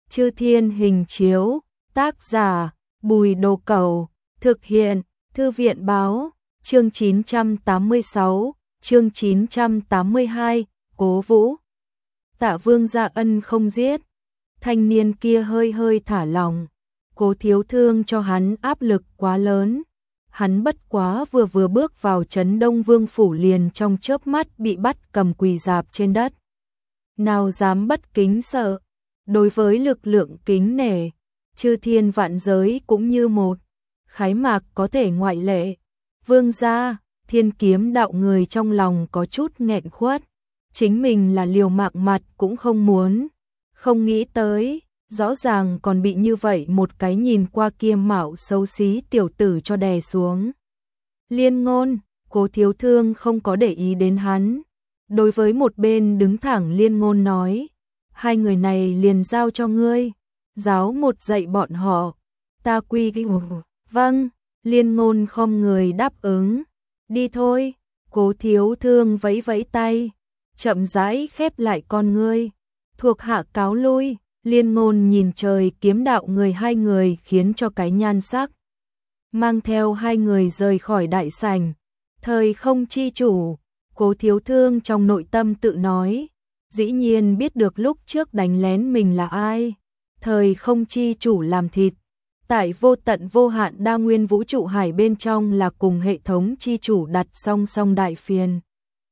Chư Thiên Hình Chiếu, tác giả Bùi Đồ Cẩu, thực hiện Thư viện báo, chương 986, chương 982, Cố Vũ. Tạ Vương Gia Ân không giết, thanh niên kia hơi hơi thả lòng, Cố Thiếu Thương cho hắn áp lực quá lớn. Hắn bất quá vừa bước vào trấn Đông Vương phủ liền trong chớp mắt bị bắt cầm quỳ rạp trên đất. Nào dám bất kính sợ, đối với lực lượng kính nể, chư thiên vạn giới cũng như một, khái mạc có thể ngoại lệ. Vương gia, Thiên Kiếm đạo người trong lòng có chút nghẹn khuất, chính mình là liều mạng mặt cũng không muốn, không nghĩ tới, rõ ràng còn bị như vậy một cái nhìn qua kiêm mạo xấu xí tiểu tử cho đè xuống. Liên Ngôn, Cố Thiếu Thương không có để ý đến hắn, đối với một bên đứng thẳng Liên Ngôn nói, hai người này liền giao cho ngươi, giáo một dạy bọn họ, ta quy ghi. Vâng, Liên Ngôn khom người đáp ứng, đi thôi. Cố Thiếu Thương vẫy vẫy tay, chậm rãi khép lại con ngươi, thuộc hạ cáo lui. Liên Ngôn nhìn trời kiếm đạo người hai người khiến cho cái nhan sắc, mang theo hai người rời khỏi đại sảnh. Thời không chi chủ, Cố Thiếu Thương trong nội tâm tự nói, dĩ nhiên biết được lúc trước đánh lén mình là ai. Thời không chi chủ làm thịt, tại vô tận vô hạn đa nguyên vũ trụ hải bên trong là cùng hệ thống chi chủ đặt song song đại phiền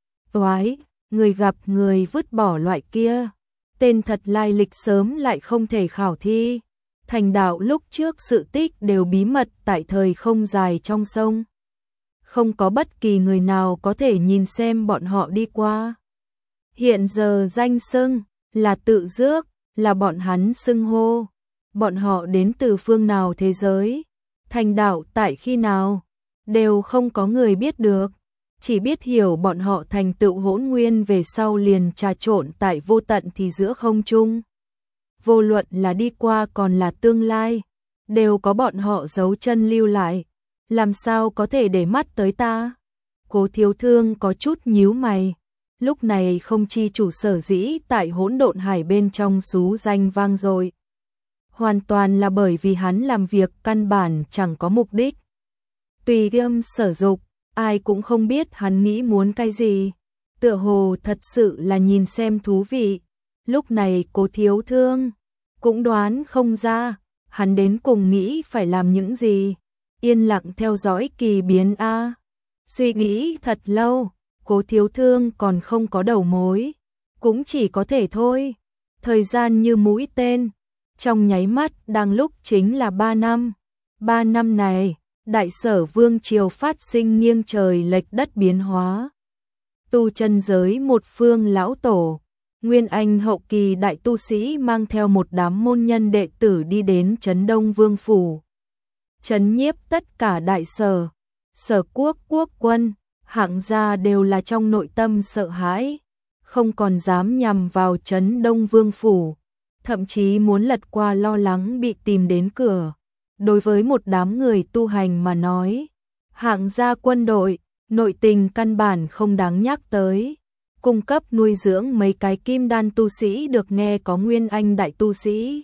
toái, người gặp người vứt bỏ loại kia. Tên thật lai lịch sớm lại không thể khảo thi. Thành đạo lúc trước sự tích đều bí mật tại thời không dài trong sông. Không có bất kỳ người nào có thể nhìn xem bọn họ đi qua. Hiện giờ danh xưng là tự rước, là bọn hắn xưng hô. Bọn họ đến từ phương nào thế giới, thành đạo tại khi nào, đều không có người biết được. Chỉ biết hiểu bọn họ thành tựu hỗn nguyên về sau liền trà trộn tại vô tận thì giữa không trung. Vô luận là đi qua còn là tương lai, đều có bọn họ dấu chân lưu lại. Làm sao có thể để mắt tới ta? Cố Thiếu Thương có chút nhíu mày. Lúc này không chi chủ sở dĩ tại hỗn độn hải bên trong xú danh vang dội, hoàn toàn là bởi vì hắn làm việc căn bản chẳng có mục đích. Tùy tâm sở dục, ai cũng không biết hắn nghĩ muốn cái gì. Tựa hồ thật sự là nhìn xem thú vị. Lúc này Cố Thiếu Thương cũng đoán không ra, hắn đến cùng nghĩ phải làm những gì. Yên lặng theo dõi kỳ biến a. Suy nghĩ thật lâu, Cố Thiếu Thương còn không có đầu mối, cũng chỉ có thể thôi. Thời gian như mũi tên, trong nháy mắt đang lúc chính là 3 năm. 3 năm này, Đại Sở Vương triều phát sinh nghiêng trời lệch đất biến hóa. Tu chân giới một phương lão tổ, Nguyên Anh hậu kỳ đại tu sĩ mang theo một đám môn nhân đệ tử đi đến trấn Đông Vương phủ. Trấn nhiếp tất cả Đại Sở, Sở quốc quốc quân, hạng gia đều là trong nội tâm sợ hãi, không còn dám nhằm vào trấn Đông Vương phủ, thậm chí muốn lật qua lo lắng bị tìm đến cửa. Đối với một đám người tu hành mà nói, hạng gia quân đội, nội tình căn bản không đáng nhắc tới. Cung cấp nuôi dưỡng mấy cái kim đan tu sĩ được nghe có Nguyên Anh đại tu sĩ.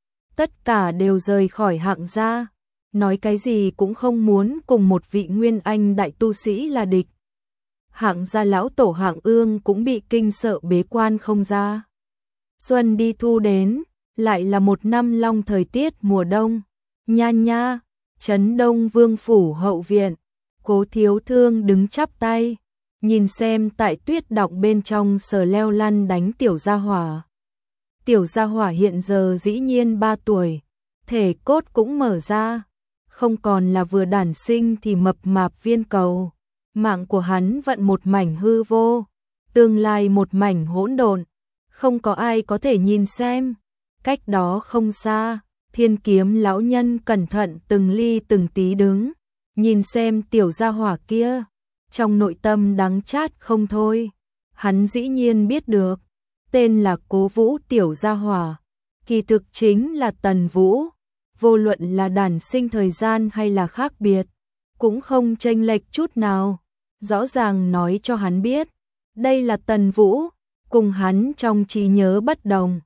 Tất cả đều rời khỏi hạng gia, nói cái gì cũng không muốn cùng một vị Nguyên Anh đại tu sĩ là địch. Hạng gia lão tổ Hạng Ương cũng bị kinh sợ bế quan không ra. Xuân đi thu đến, lại là một năm long thời tiết mùa đông. Nha nha, trấn Đông Vương phủ hậu viện, Cố Thiếu Thương đứng chắp tay, nhìn xem tại tuyết đọng bên trong sờ leo lăn đánh tiểu gia hỏa. Tiểu gia hỏa hiện giờ dĩ nhiên 3 tuổi, thể cốt cũng mở ra, không còn là vừa đản sinh thì mập mạp viên cầu. Mạng của hắn vận một mảnh hư vô, tương lai một mảnh hỗn độn, không có ai có thể nhìn xem. Cách đó không xa, Thiên Kiếm lão nhân cẩn thận từng ly từng tí đứng, nhìn xem tiểu gia hỏa kia, trong nội tâm đắng chát không thôi. Hắn dĩ nhiên biết được, tên là Cố Vũ tiểu gia hỏa, kỳ thực chính là Tần Vũ, vô luận là đản sinh thời gian hay là khác biệt, cũng không chênh lệch chút nào. Rõ ràng nói cho hắn biết, đây là Tần Vũ, cùng hắn trong trí nhớ bất đồng.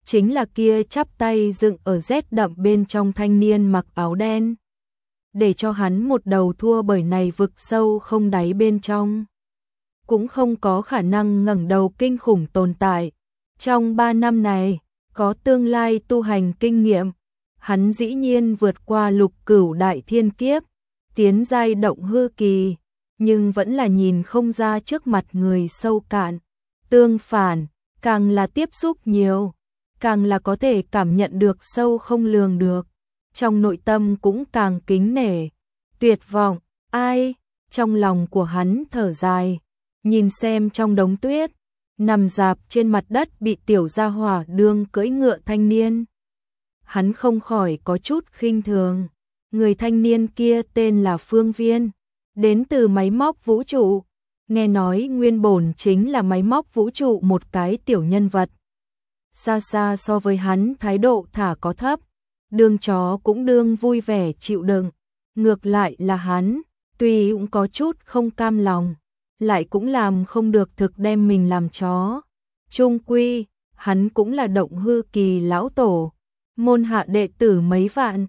chính là kia chắp tay dựng ở rét đậm bên trong thanh niên mặc áo đen. Để cho hắn một đầu thua bởi này vực sâu không đáy bên trong. Cũng không có khả năng ngẩng đầu kinh khủng tồn tại. Trong 3 năm này, có tương lai tu hành kinh nghiệm, hắn dĩ nhiên vượt qua lục cửu đại thiên kiếp, tiến giai động hư kỳ, nhưng vẫn là nhìn không ra trước mặt người sâu cạn. Tương phản, càng là tiếp xúc nhiều, càng là có thể cảm nhận được sâu không lường được. Trong nội tâm cũng càng kính nể, tuyệt vọng, ai, trong lòng của hắn thở dài, nhìn xem trong đống tuyết, nằm rạp trên mặt đất bị tiểu gia hỏa đương cưỡi ngựa thanh niên. Hắn không khỏi có chút khinh thường, người thanh niên kia tên là Phương Viên, đến từ máy móc vũ trụ, nghe nói nguyên bổn chính là máy móc vũ trụ một cái tiểu nhân vật. Xa xa so với hắn thái độ thả có thấp, đương chó cũng đương vui vẻ chịu đựng, ngược lại là hắn, tuy cũng có chút không cam lòng, lại cũng làm không được thực đem mình làm chó. Chung quy, hắn cũng là động hư kỳ lão tổ, môn hạ đệ tử mấy vạn.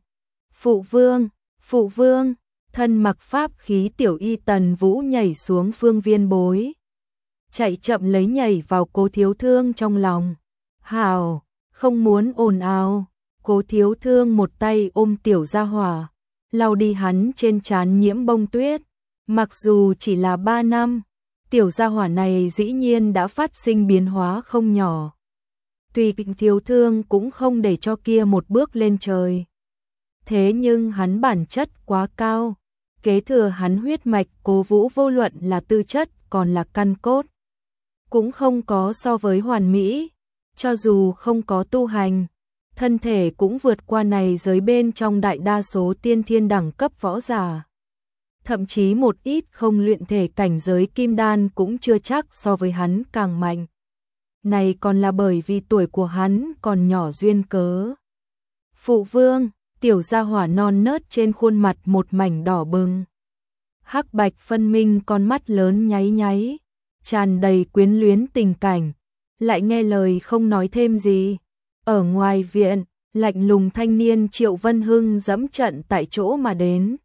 Phụ vương, thân mặc pháp khí tiểu y Tần Vũ nhảy xuống Phương Viên bối. Chạy chậm lấy nhảy vào Cố Thiếu Thương trong lòng. Hào, không muốn ồn ào. Cố Thiếu Thương một tay ôm tiểu gia hỏa, lau đi hắn trên trán nhiễm bông tuyết. Mặc dù chỉ là 3 năm, tiểu gia hỏa này dĩ nhiên đã phát sinh biến hóa không nhỏ. Tuy Thiếu Thương cũng không để cho kia một bước lên trời. Thế nhưng hắn bản chất quá cao, kế thừa hắn huyết mạch Cố Vũ vô luận là tư chất còn là căn cốt. Cũng không có so với hoàn mỹ, cho dù không có tu hành, thân thể cũng vượt qua này giới bên trong đại đa số tiên thiên đẳng cấp võ giả. Thậm chí một ít không luyện thể cảnh giới kim đan cũng chưa chắc so với hắn càng mạnh. Này còn là bởi vì tuổi của hắn còn nhỏ duyên cớ. Phụ vương, tiểu gia hỏa non nớt trên khuôn mặt một mảnh đỏ bừng. Hắc bạch phân minh con mắt lớn nháy nháy, tràn đầy quyến luyến tình cảnh, lại nghe lời không nói thêm gì. Ở ngoài viện, lạnh lùng thanh niên Triệu Vân Hưng dẫm trận tại chỗ mà đến.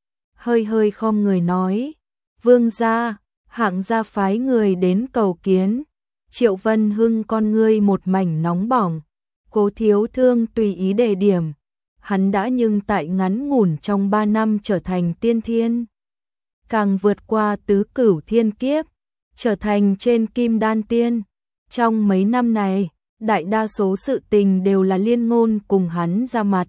Hơi khom người nói, vương gia, hạng gia phái người đến cầu kiến. Triệu Vân Hưng con ngươi một mảnh nóng bỏng, Cố Thiếu Thương tùy ý đề điểm. Hắn đã nhưng tại ngắn ngủn trong 3 năm trở thành tiên thiên. Càng vượt qua tứ cửu thiên kiếp, trở thành trên kim đan tiên. Trong mấy năm này, đại đa số sự tình đều là liên ngôn cùng hắn ra mặt.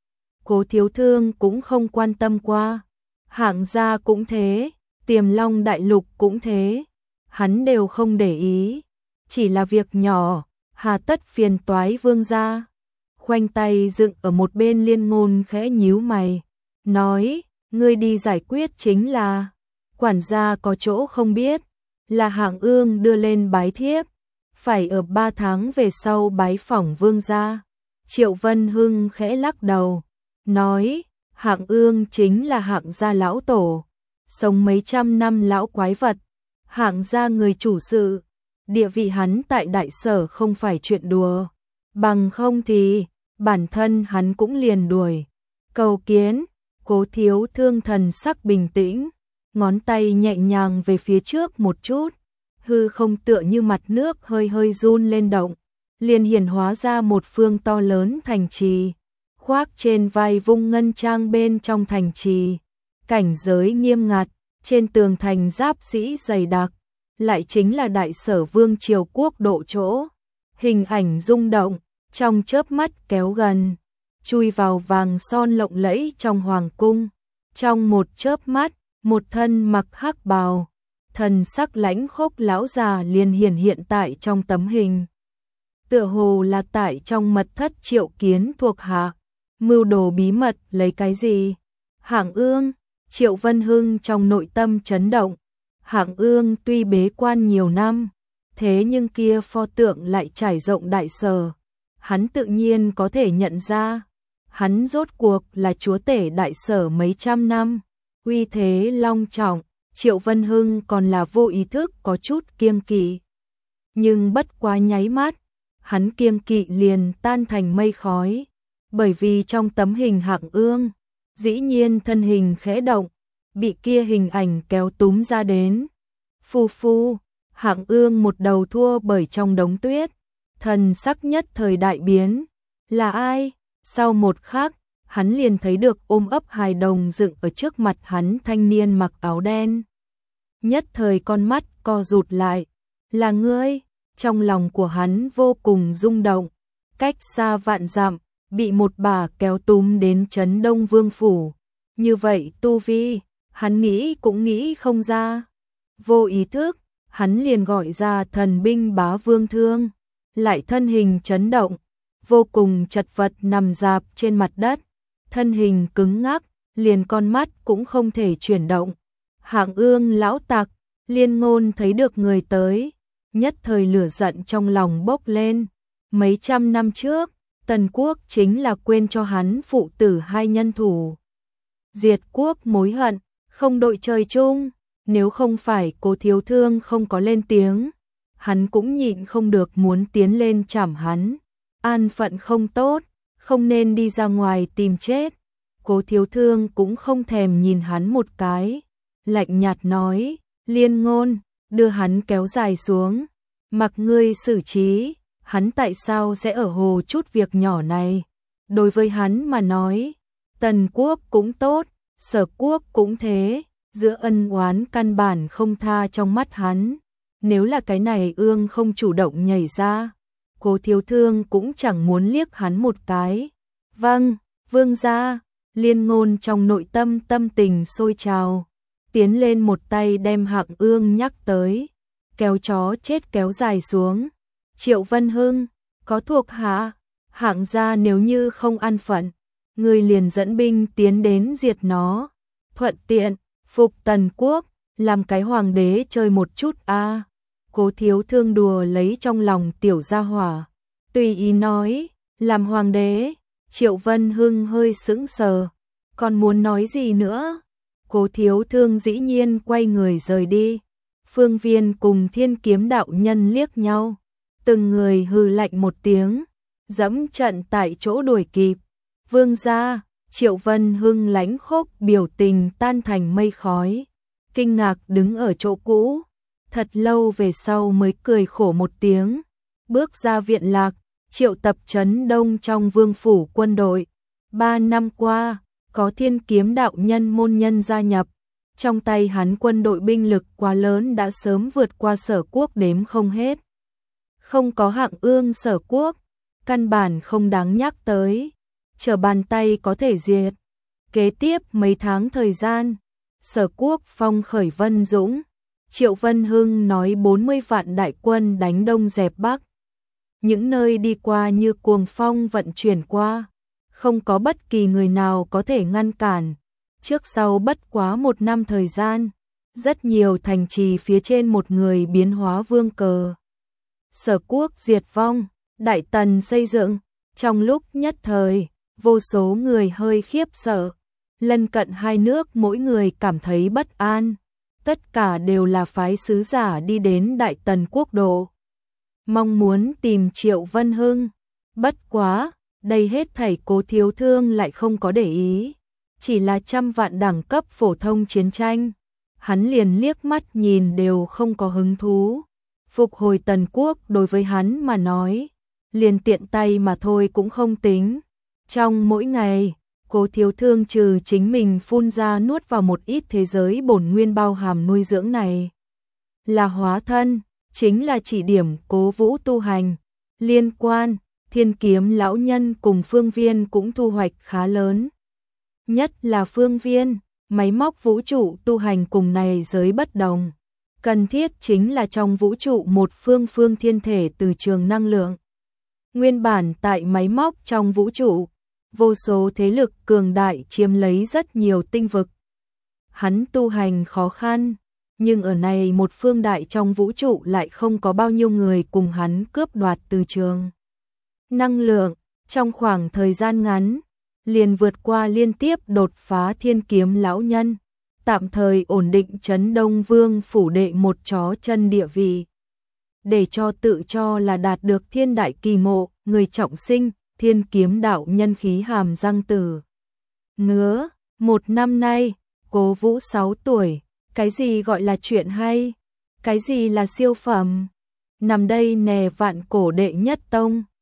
Cố Thiếu Thương cũng không quan tâm qua. Hạng gia cũng thế, Tiềm Long đại lục cũng thế. Hắn đều không để ý. Chỉ là việc nhỏ, hà tất phiền toái vương gia. Khoanh tay dựng ở một bên liên ngôn khẽ nhíu mày. Nói, ngươi đi giải quyết chính là. Quản gia có chỗ không biết. Là Hạng Ương đưa lên bái thiếp. Phải ở 3 tháng về sau bái phỏng vương gia. Triệu Vân Hưng khẽ lắc đầu. Nói, Hạng Ương chính là Hạng gia lão tổ. Sống mấy trăm năm lão quái vật. Hạng gia người chủ sự. Địa vị hắn tại đại sở không phải chuyện đùa. Bằng không thì, bản thân hắn cũng liền đuổi. Cầu kiến, Cố Thiếu Thương thần sắc bình tĩnh. Ngón tay nhẹ nhàng về phía trước một chút. Hư không tựa như mặt nước hơi run lên động. Liền hiển hóa ra một phương to lớn thành trì. Khoác trên vai vung ngân trang bên trong thành trì. Cảnh giới nghiêm ngặt, trên tường thành giáp sĩ dày đặc. Lại chính là đại sở vương triều quốc độ chỗ. Hình ảnh rung động, trong chớp mắt kéo gần, chui vào vàng son lộng lẫy trong hoàng cung. Trong một chớp mắt, một thân mặc hắc bào, thần sắc lãnh khốc lão già liền hiện tại trong tấm hình. Tựa hồ là tại trong mật thất triệu kiến thuộc hạ, mưu đồ bí mật lấy cái gì? Hạng Ương, Triệu Vân Hưng trong nội tâm chấn động. Hạng Ương tuy bế quan nhiều năm, thế nhưng kia pho tượng lại trải rộng đại sở. Hắn tự nhiên có thể nhận ra, hắn rốt cuộc là chúa tể đại sở mấy trăm năm, uy thế long trọng. Triệu Vân Hưng còn là vô ý thức có chút kiêng kỵ. Nhưng bất quá nháy mắt, hắn kiêng kỵ liền tan thành mây khói, bởi vì trong tấm hình Hạng Ương, dĩ nhiên thân hình khẽ động, bị kia hình ảnh kéo túm ra đến. Phu phu, Hạng Ương một đầu thua bởi trong đống tuyết, thần sắc nhất thời đại biến. Là ai? Sau một khắc, hắn liền thấy được ôm ấp hài đồng dựng ở trước mặt hắn thanh niên mặc áo đen. Nhất thời con mắt co rụt lại. Là ngươi? Trong lòng của hắn vô cùng rung động. Cách xa vạn dặm, bị một bà kéo túm đến Trấn Đông Vương phủ. Như vậy tu vi, hắn nghĩ cũng nghĩ không ra. Vô ý thức, hắn liền gọi ra thần binh Bá Vương Thương, lại thân hình chấn động, vô cùng chật vật nằm rạp trên mặt đất, thân hình cứng ngắc, liền con mắt cũng không thể chuyển động. Hạng Ương lão tặc, Liên Ngôn thấy được người tới, nhất thời lửa giận trong lòng bốc lên. Mấy trăm năm trước, Tần quốc chính là quên cho hắn phụ tử hai nhân thủ. Diệt quốc mối hận, không đội trời chung, nếu không phải Cố Thiếu Thương không có lên tiếng, hắn cũng nhịn không được muốn tiến lên chảm hắn. An phận không tốt, không nên đi ra ngoài tìm chết. Cố Thiếu Thương cũng không thèm nhìn hắn một cái, lạnh nhạt nói, Liên Ngôn, đưa hắn kéo dài xuống, mặc ngươi xử trí. Hắn tại sao sẽ ở hồ chút việc nhỏ này? Đối với hắn mà nói, Tần quốc cũng tốt, Sở quốc cũng thế, giữa ân oán căn bản không tha trong mắt hắn. Nếu là cái này Ương không chủ động nhảy ra, Cố Thiếu Thương cũng chẳng muốn liếc hắn một cái. Vâng, vương gia. Liên Ngôn trong nội tâm tâm tình sôi trào, tiến lên một tay đem Hạng Ương nhắc tới, kéo chó chết kéo dài xuống. Triệu Vân Hưng, có thuộc hạ, Hạng gia nếu như không an phận, người liền dẫn binh tiến đến diệt nó, thuận tiện phục Tần quốc, làm cái hoàng đế chơi một chút a. Cố Thiếu Thương đùa lấy trong lòng tiểu gia hỏa, tùy ý nói, làm hoàng đế. Triệu Vân Hưng hơi sững sờ, còn muốn nói gì nữa? Cố Thiếu Thương dĩ nhiên quay người rời đi. Phương Viên cùng Thiên Kiếm đạo nhân liếc nhau, từng người hừ lạnh một tiếng, dẫm trận tại chỗ đuổi kịp. Vương gia, Triệu Vân Hưng lãnh khốc biểu tình tan thành mây khói, kinh ngạc đứng ở chỗ cũ, thật lâu về sau mới cười khổ một tiếng, bước ra viện lạc, triệu tập Trấn Đông trong vương phủ quân đội. 3 năm qua, có Thiên Kiếm đạo nhân môn nhân gia nhập, trong tay hắn quân đội binh lực quá lớn đã sớm vượt qua Sở quốc đếm không hết. Không có Hạng Ương Sở quốc, căn bản không đáng nhắc tới, trở bàn tay có thể diệt. Kế tiếp mấy tháng thời gian, Sở quốc phong khởi Vân Dũng, Triệu Vân Hưng nói 40 vạn đại quân đánh đông dẹp bắc. Những nơi đi qua như cuồng phong vận chuyển qua, không có bất kỳ người nào có thể ngăn cản. Trước sau bất quá 1 năm thời gian, rất nhiều thành trì phía trên một người biến hóa vương cờ. Sở quốc diệt vong, Đại Tần xây dựng, trong lúc nhất thời, vô số người hơi khiếp sợ. Lân cận hai nước mỗi người cảm thấy bất an, tất cả đều là phái sứ giả đi đến Đại Tần quốc độ, mong muốn tìm Triệu Vân Hưng. Bất quá, đây hết thảy Cố Thiếu Thương lại không có để ý, chỉ là 100 vạn đẳng cấp phổ thông chiến tranh, hắn liền liếc mắt nhìn đều không có hứng thú. Phục hồi Tần quốc đối với hắn mà nói, liền tiện tay mà thôi cũng không tính. Trong mỗi ngày, Cố Thiếu Thương trừ chính mình phun ra nuốt vào một ít thế giới bổn nguyên bao hàm nuôi dưỡng này, là hóa thân, chính là chỉ điểm cố vũ tu hành. Liên quan, Thiên Kiếm lão nhân cùng Phương Viên cũng thu hoạch khá lớn. Nhất là Phương Viên, máy móc vũ trụ tu hành cùng này giới bất đồng. Cần thiết chính là trong vũ trụ một phương thiên thể từ trường năng lượng. Nguyên bản tại máy móc trong vũ trụ, vô số thế lực cường đại chiếm lấy rất nhiều tinh vực. Hắn tu hành khó khăn, nhưng ở này một phương đại trong vũ trụ lại không có bao nhiêu người cùng hắn cướp đoạt từ trường năng lượng. Trong khoảng thời gian ngắn, liền vượt qua liên tiếp đột phá Thiên Kiếm lão nhân, tạm thời ổn định Trấn Đông Vương phủ đệ một chó chân địa vị. để tự cho là đạt được thiên đại kỳ mộ, người trọng sinh, thiên kiếm đạo nhân khí hàm răng tử. Ngứa, 1 năm nay, Cố Vũ 6 tuổi, cái gì gọi là chuyện hay? Cái gì là siêu phẩm? Nằm đây nè vạn cổ đệ nhất tông.